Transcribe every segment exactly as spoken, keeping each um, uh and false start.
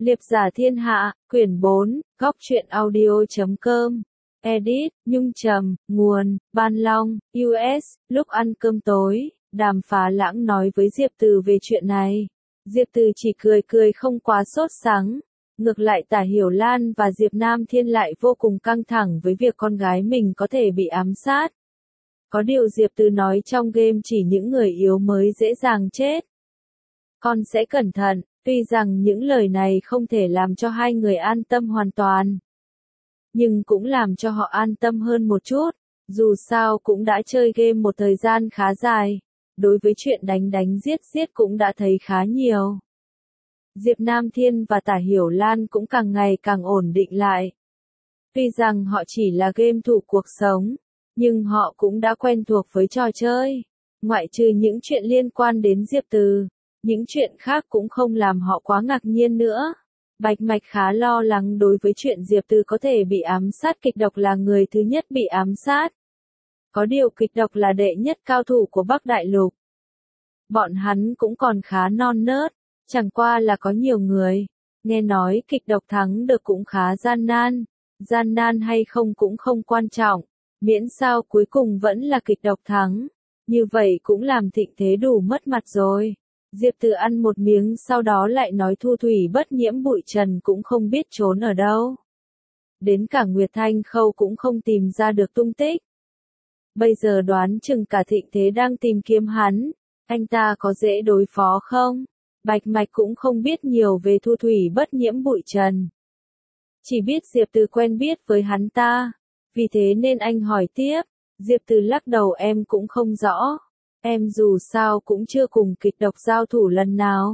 Liệp giả thiên hạ, quyển bốn, góc truyện audio chấm com. Edit, Nhung Trầm, nguồn, Ban Long, u ét, lúc ăn cơm tối, Đàm Phá Lãng nói với Diệp Từ về chuyện này. Diệp Từ chỉ cười cười không quá sốt sắng. Ngược lại Tả Hiểu Lan và Diệp Nam Thiên lại vô cùng căng thẳng với việc con gái mình có thể bị ám sát. Có điều Diệp Từ nói trong game chỉ những người yếu mới dễ dàng chết. Con sẽ cẩn thận, tuy rằng những lời này không thể làm cho hai người an tâm hoàn toàn. Nhưng cũng làm cho họ an tâm hơn một chút, dù sao cũng đã chơi game một thời gian khá dài. Đối với chuyện đánh đánh giết giết cũng đã thấy khá nhiều. Diệp Nam Thiên và Tả Hiểu Lan cũng càng ngày càng ổn định lại. Tuy rằng họ chỉ là game thủ cuộc sống, nhưng họ cũng đã quen thuộc với trò chơi. Ngoại trừ những chuyện liên quan đến Diệp Từ, những chuyện khác cũng không làm họ quá ngạc nhiên nữa. Bạch Mạch khá lo lắng đối với chuyện Diệp Từ có thể bị ám sát, kịch độc là người thứ nhất bị ám sát. Có điều kịch độc là đệ nhất cao thủ của Bắc Đại Lục. Bọn hắn cũng còn khá non nớt, chẳng qua là có nhiều người. Nghe nói kịch độc thắng được cũng khá gian nan. Gian nan hay không cũng không quan trọng, miễn sao cuối cùng vẫn là kịch độc thắng. Như vậy cũng làm thịnh thế đủ mất mặt rồi. Diệp Từ ăn một miếng sau đó lại nói Thu Thủy bất nhiễm bụi trần cũng không biết trốn ở đâu. Đến cả Nguyệt Thanh Khâu cũng không tìm ra được tung tích. Bây giờ đoán chừng cả thịnh thế đang tìm kiếm hắn. Anh ta có dễ đối phó không? Bạch Mạch cũng không biết nhiều về Thu Thủy bất nhiễm bụi trần. Chỉ biết Diệp Từ quen biết với hắn ta. Vì thế nên anh hỏi tiếp. Diệp Từ lắc đầu, em cũng không rõ. Em dù sao cũng chưa cùng kịch độc giao thủ lần nào.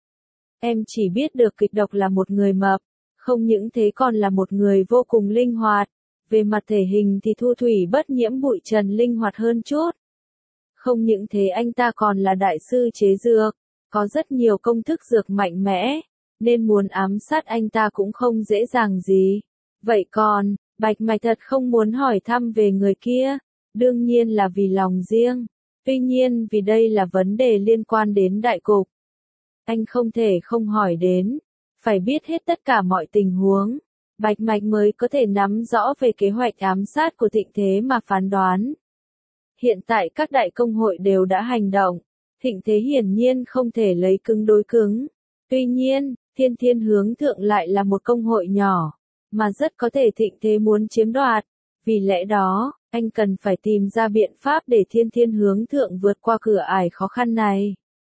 Em chỉ biết được kịch độc là một người mập. Không những thế còn là một người vô cùng linh hoạt. Về mặt thể hình thì Thu Thủy bất nhiễm bụi trần linh hoạt hơn chút. Không những thế anh ta còn là đại sư chế dược. Có rất nhiều công thức dược mạnh mẽ. Nên muốn ám sát anh ta cũng không dễ dàng gì. Vậy còn, Bạch Mạch thật không muốn hỏi thăm về người kia. Đương nhiên là vì lòng riêng. Tuy nhiên vì đây là vấn đề liên quan đến đại cục. Anh không thể không hỏi đến. Phải biết hết tất cả mọi tình huống. Bạch Mạch mới có thể nắm rõ về kế hoạch ám sát của thịnh thế mà phán đoán. Hiện tại các đại công hội đều đã hành động. Thịnh thế hiển nhiên không thể lấy cứng đối cứng. Tuy nhiên, Thiên Thiên Hướng Thượng lại là một công hội nhỏ. Mà rất có thể thịnh thế muốn chiếm đoạt. Vì lẽ đó, anh cần phải tìm ra biện pháp để Thiên Thiên Hướng Thượng vượt qua cửa ải khó khăn này.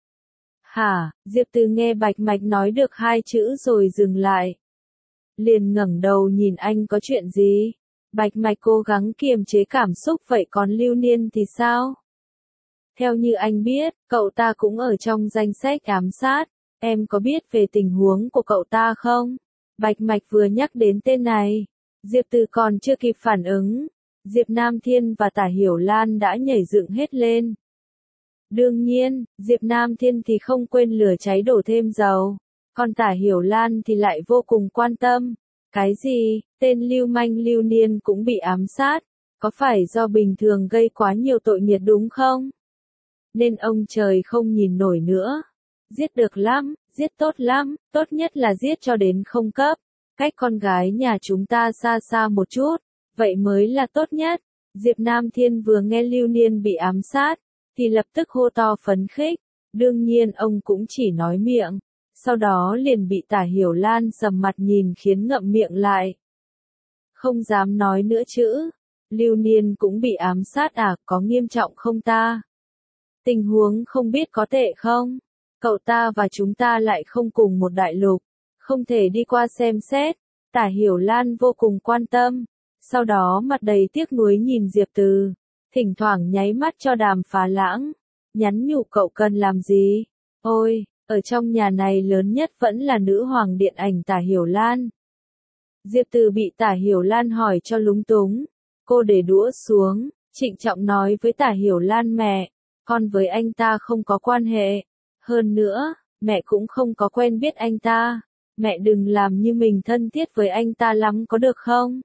Hả, Diệp Từ nghe Bạch Mạch nói được hai chữ rồi dừng lại. Liền ngẩng đầu nhìn anh, có chuyện gì? Bạch Mạch cố gắng kiềm chế cảm xúc, vậy còn Lưu Niên thì sao? Theo như anh biết, cậu ta cũng ở trong danh sách ám sát. Em có biết về tình huống của cậu ta không? Bạch Mạch vừa nhắc đến tên này. Diệp Từ còn chưa kịp phản ứng. Diệp Nam Thiên và Tả Hiểu Lan đã nhảy dựng hết lên. Đương nhiên, Diệp Nam Thiên thì không quên lửa cháy đổ thêm dầu. Còn Tả Hiểu Lan thì lại vô cùng quan tâm. Cái gì, tên lưu manh Lưu Niên cũng bị ám sát. Có phải do bình thường gây quá nhiều tội nghiệt đúng không? Nên ông trời không nhìn nổi nữa. Giết được lắm, giết tốt lắm, tốt nhất là giết cho đến không cấp. Cách con gái nhà chúng ta xa xa một chút. Vậy mới là tốt nhất. Diệp Nam Thiên vừa nghe Lưu Niên bị ám sát, thì lập tức hô to phấn khích. Đương nhiên ông cũng chỉ nói miệng. Sau đó liền bị Tả Hiểu Lan sầm mặt nhìn khiến ngậm miệng lại. Không dám nói nữa chữ. Lưu Niên cũng bị ám sát à, có nghiêm trọng không ta? Tình huống không biết có tệ không? Cậu ta và chúng ta lại không cùng một đại lục. Không thể đi qua xem xét. Tả Hiểu Lan vô cùng quan tâm. Sau đó mặt đầy tiếc nuối nhìn Diệp Từ. Thỉnh thoảng nháy mắt cho Đàm Phá Lãng. Nhắn nhủ cậu cần làm gì? Ôi, ở trong nhà này lớn nhất vẫn là nữ hoàng điện ảnh Tả Hiểu Lan. Diệp Từ bị Tả Hiểu Lan hỏi cho lúng túng. Cô để đũa xuống, trịnh trọng nói với Tả Hiểu Lan, mẹ, con với anh ta không có quan hệ. Hơn nữa, mẹ cũng không có quen biết anh ta. Mẹ đừng làm như mình thân thiết với anh ta lắm có được không?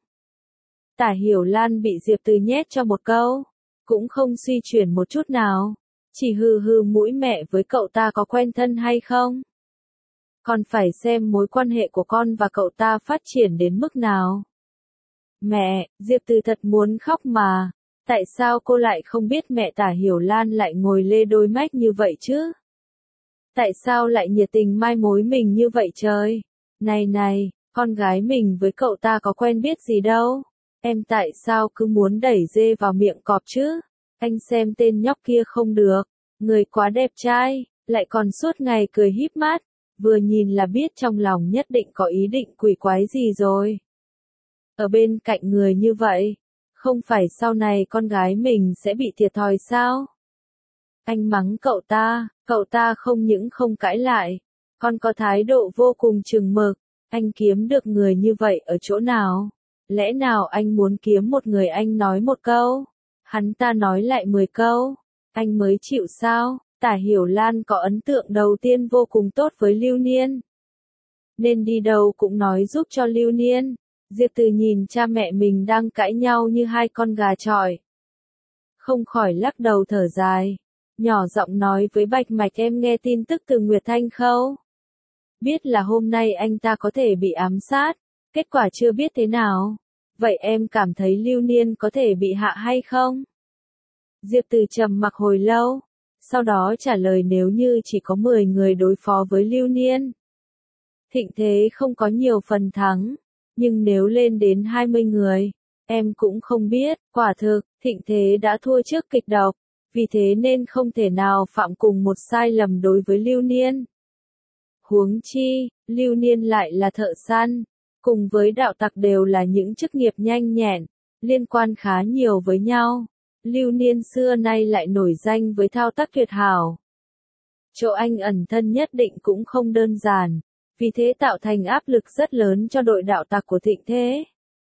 Tả Hiểu Lan bị Diệp Từ nhét cho một câu. Cũng không suy chuyển một chút nào. Chỉ hừ hừ mũi, mẹ với cậu ta có quen thân hay không? còn phải xem mối quan hệ của con và cậu ta phát triển đến mức nào. Mẹ, Diệp Từ thật muốn khóc mà. Tại sao cô lại không biết mẹ Tả Hiểu Lan lại ngồi lê đôi mách như vậy chứ? Tại sao lại nhiệt tình mai mối mình như vậy trời? Này này, con gái mình với cậu ta có quen biết gì đâu. Em tại sao cứ muốn đẩy dê vào miệng cọp chứ? Anh xem tên nhóc kia không được. Người quá đẹp trai, lại còn suốt ngày cười híp mắt. Vừa nhìn là biết trong lòng nhất định có ý định quỷ quái gì rồi. Ở bên cạnh người như vậy, không phải sau này con gái mình sẽ bị thiệt thòi sao? Anh mắng cậu ta, cậu ta không những không cãi lại, còn có thái độ vô cùng chừng mực. Anh kiếm được người như vậy ở chỗ nào? Lẽ nào anh muốn kiếm một người anh nói một câu, hắn ta nói lại mười câu, anh mới chịu sao? Tả Hiểu Lan có ấn tượng đầu tiên vô cùng tốt với Lưu Niên, nên đi đâu cũng nói giúp cho Lưu Niên. Diệp Từ nhìn cha mẹ mình đang cãi nhau như hai con gà chọi, không khỏi lắc đầu thở dài, nhỏ giọng nói với Bạch Mạch, em nghe tin tức từ Nguyệt Thanh không? Biết là hôm nay anh ta có thể bị ám sát, kết quả chưa biết thế nào. Vậy em cảm thấy Lưu Niên có thể bị hạ hay không? Diệp Từ trầm mặc hồi lâu, sau đó trả lời nếu như chỉ có mười người đối phó với Lưu Niên, thịnh thế không có nhiều phần thắng, nhưng nếu lên đến hai mươi người, em cũng không biết, quả thực, thịnh thế đã thua trước kịch độc, vì thế nên không thể nào phạm cùng một sai lầm đối với Lưu Niên. Huống chi, Lưu Niên lại là thợ săn, cùng với đạo tặc đều là những chức nghiệp nhanh nhẹn, liên quan khá nhiều với nhau. Lưu Niên xưa nay lại nổi danh với thao tác tuyệt hảo. Chỗ anh ẩn thân nhất định cũng không đơn giản, vì thế tạo thành áp lực rất lớn cho đội đạo tặc của thịnh thế.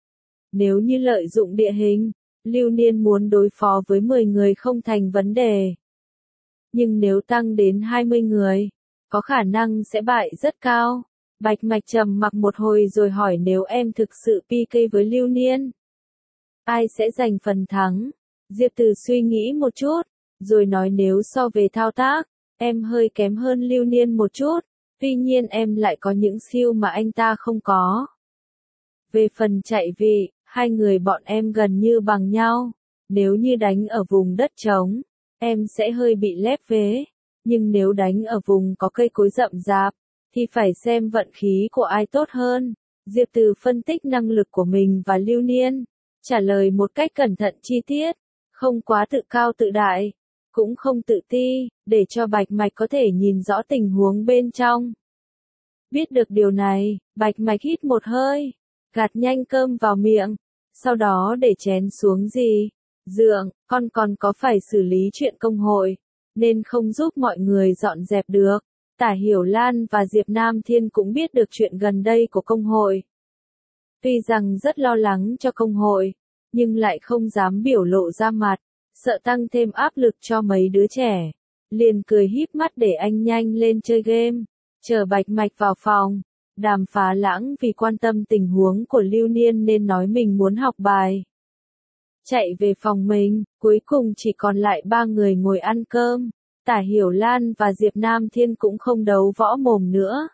Nếu như lợi dụng địa hình, Lưu Niên muốn đối phó với mười người không thành vấn đề. Nhưng nếu tăng đến hai mươi người, có khả năng sẽ bại rất cao. Bạch Mạch trầm mặc một hồi rồi hỏi nếu em thực sự pê ca với Lưu Niên, ai sẽ giành phần thắng? Diệp Từ suy nghĩ một chút, rồi nói nếu so về thao tác, em hơi kém hơn Lưu Niên một chút, tuy nhiên em lại có những siêu mà anh ta không có. Về phần chạy vị, hai người bọn em gần như bằng nhau, nếu như đánh ở vùng đất trống, em sẽ hơi bị lép vế, nhưng nếu đánh ở vùng có cây cối rậm rạp, thì phải xem vận khí của ai tốt hơn. Diệp Từ phân tích năng lực của mình và Lưu Niên, trả lời một cách cẩn thận chi tiết, không quá tự cao tự đại, cũng không tự ti, để cho Bạch Mạch có thể nhìn rõ tình huống bên trong. Biết được điều này, Bạch Mạch hít một hơi, gạt nhanh cơm vào miệng, sau đó để chén xuống. Gì? Dượng, con còn có phải xử lý chuyện công hội, nên không giúp mọi người dọn dẹp được. Tả Hiểu Lan và Diệp Nam Thiên cũng biết được chuyện gần đây của công hội. Tuy rằng rất lo lắng cho công hội, nhưng lại không dám biểu lộ ra mặt, sợ tăng thêm áp lực cho mấy đứa trẻ. Liền cười híp mắt để anh nhanh lên chơi game, chờ Bạch Mạch vào phòng. Đàm Phá Lãng vì quan tâm tình huống của Lưu Niên nên nói mình muốn học bài. Chạy về phòng mình, cuối cùng chỉ còn lại ba người ngồi ăn cơm. Tả Hiểu Lan và Diệp Nam Thiên cũng không đấu võ mồm nữa.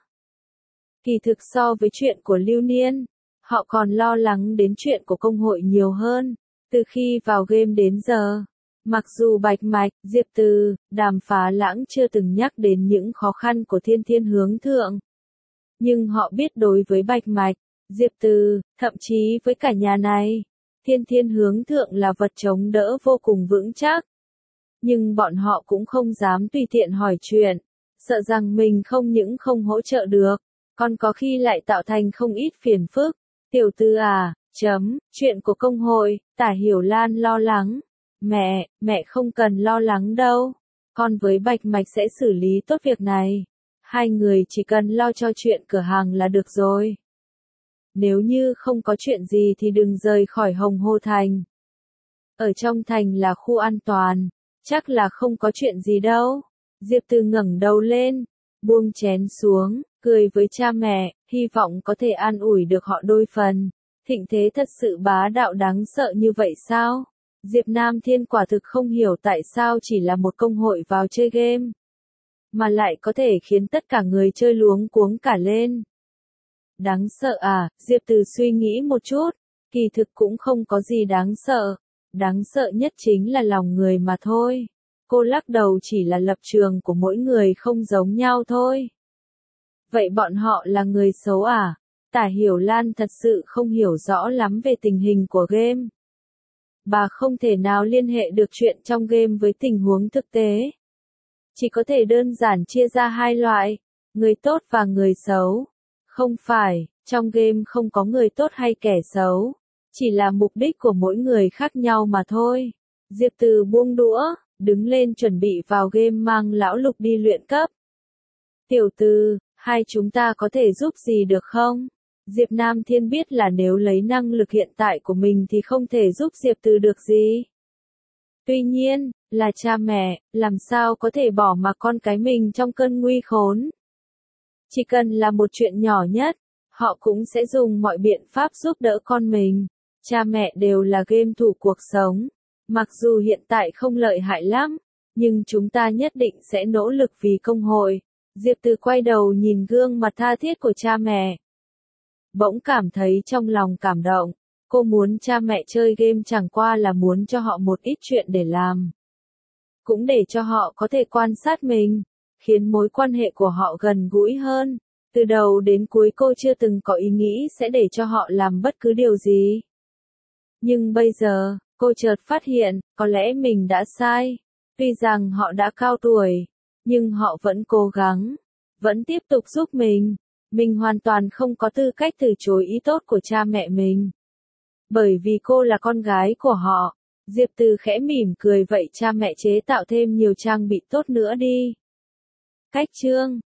Kỳ thực so với chuyện của Lưu Niên, họ còn lo lắng đến chuyện của công hội nhiều hơn. Từ khi vào game đến giờ, mặc dù Bạch Mạch, Diệp Từ, Đàm Phá Lãng chưa từng nhắc đến những khó khăn của Thiên Thiên Hướng Thượng, nhưng họ biết đối với Bạch Mạch, Diệp Từ, thậm chí với cả nhà này, Thiên Thiên Hướng Thượng là vật chống đỡ vô cùng vững chắc. Nhưng bọn họ cũng không dám tùy tiện hỏi chuyện, sợ rằng mình không những không hỗ trợ được, còn có khi lại tạo thành không ít phiền phức. Tiểu Tư à, chấm, chuyện của công hội, Tả Hiểu Lan lo lắng. Mẹ, mẹ không cần lo lắng đâu, con với Bạch Mạch sẽ xử lý tốt việc này. Hai người chỉ cần lo cho chuyện cửa hàng là được rồi. Nếu như không có chuyện gì thì đừng rời khỏi Hồng Hô Thành. Ở trong thành là khu an toàn, chắc là không có chuyện gì đâu. Diệp Từ ngẩng đầu lên, buông chén xuống, cười với cha mẹ, hy vọng có thể an ủi được họ đôi phần. Thịnh thế thật sự bá đạo đáng sợ như vậy sao? Diệp Nam Thiên quả thực không hiểu tại sao chỉ là một công hội vào chơi game, mà lại có thể khiến tất cả người chơi luống cuống cả lên. Đáng sợ à, Diệp Từ suy nghĩ một chút, kỳ thực cũng không có gì đáng sợ, đáng sợ nhất chính là lòng người mà thôi. Cô lắc đầu, chỉ là lập trường của mỗi người không giống nhau thôi. Vậy bọn họ là người xấu à? Tả Hiểu Lan thật sự không hiểu rõ lắm về tình hình của game. Bà không thể nào liên hệ được chuyện trong game với tình huống thực tế. Chỉ có thể đơn giản chia ra hai loại, người tốt và người xấu. Không phải, trong game không có người tốt hay kẻ xấu, chỉ là mục đích của mỗi người khác nhau mà thôi. Diệp Từ buông đũa, đứng lên chuẩn bị vào game mang lão Lục đi luyện cấp. Tiểu Từ, hai chúng ta có thể giúp gì được không? Diệp Nam Thiên biết là nếu lấy năng lực hiện tại của mình thì không thể giúp Diệp Từ được gì. Tuy nhiên, là cha mẹ, làm sao có thể bỏ mặc con cái mình trong cơn nguy khốn. Chỉ cần là một chuyện nhỏ nhất, họ cũng sẽ dùng mọi biện pháp giúp đỡ con mình. Cha mẹ đều là game thủ cuộc sống. Mặc dù hiện tại không lợi hại lắm, nhưng chúng ta nhất định sẽ nỗ lực vì công hội. Diệp Từ quay đầu nhìn gương mặt tha thiết của cha mẹ. Bỗng cảm thấy trong lòng cảm động. Cô muốn cha mẹ chơi game chẳng qua là muốn cho họ một ít chuyện để làm. Cũng để cho họ có thể quan sát mình, khiến mối quan hệ của họ gần gũi hơn. Từ đầu đến cuối cô chưa từng có ý nghĩ sẽ để cho họ làm bất cứ điều gì. Nhưng bây giờ, cô chợt phát hiện, có lẽ mình đã sai. Tuy rằng họ đã cao tuổi, nhưng họ vẫn cố gắng, vẫn tiếp tục giúp mình. Mình hoàn toàn không có tư cách từ chối ý tốt của cha mẹ mình. Bởi vì cô là con gái của họ. Diệp Từ khẽ mỉm cười, vậy cha mẹ chế tạo thêm nhiều trang bị tốt nữa đi. Cách chương